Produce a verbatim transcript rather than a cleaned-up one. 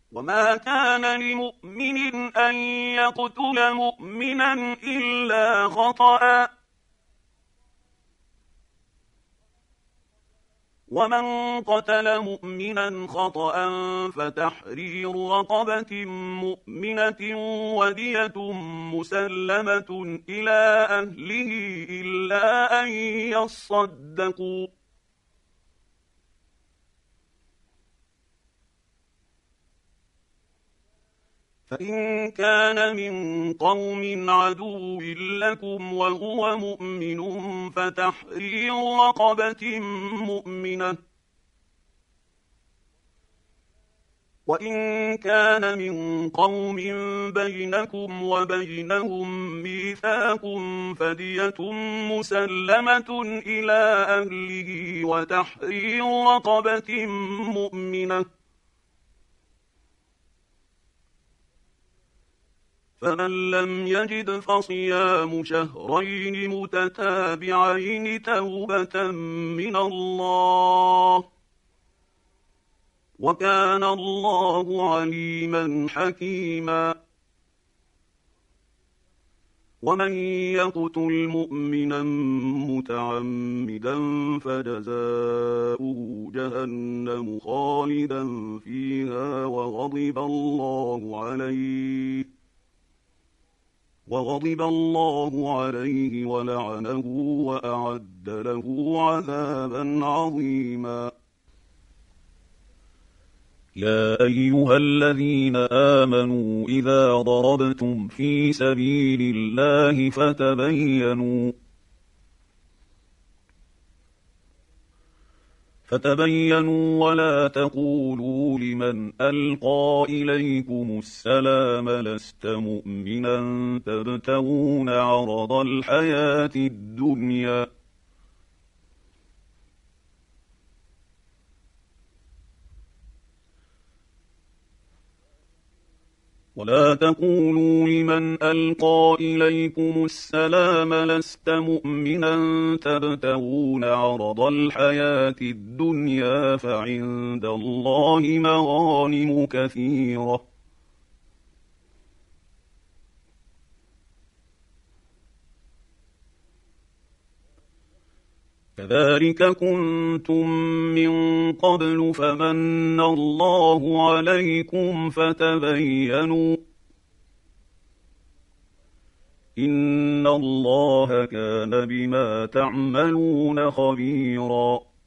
وما كان لمؤمن أن يقتل مؤمنا إلا خطأ، ومن قتل مؤمنا خطأ فتحرير رقبة مؤمنة ودية مسلمة إلى أهله إلا أن يصدقوا، فإن كان من قوم عدو لكم وهو مؤمن فتحرير رقبة مؤمنة، وإن كان من قوم بينكم وبينهم ميثاق فدية مسلمة إلى أهله وتحرير رقبة مؤمنة، فمن لم يجد فصيام شهرين متتابعين توبة من الله، وكان الله عليما حكيما. ومن يقتل مؤمنا متعمدا فجزاؤه جهنم خالدا فيها وغضب الله عليه وغضب الله عليه ولعنه وأعد له عذابا عظيما. يا أيها الذين آمنوا إذا ضربتم في سبيل الله فتبينوا فتبينوا ولا تقولوا لمن ألقى إليكم السلام لست مؤمنا تبتغون عرض الحياة الدنيا ولا تقولوا لمن ألقى إليكم السلام لست مؤمنا تبتغون عرض الحياة الدنيا فعند الله مغانم كثيرة كذلك كنتم من قبل فمن الله عليكم فتبينوا إن الله كان بما تعملون خبيرا.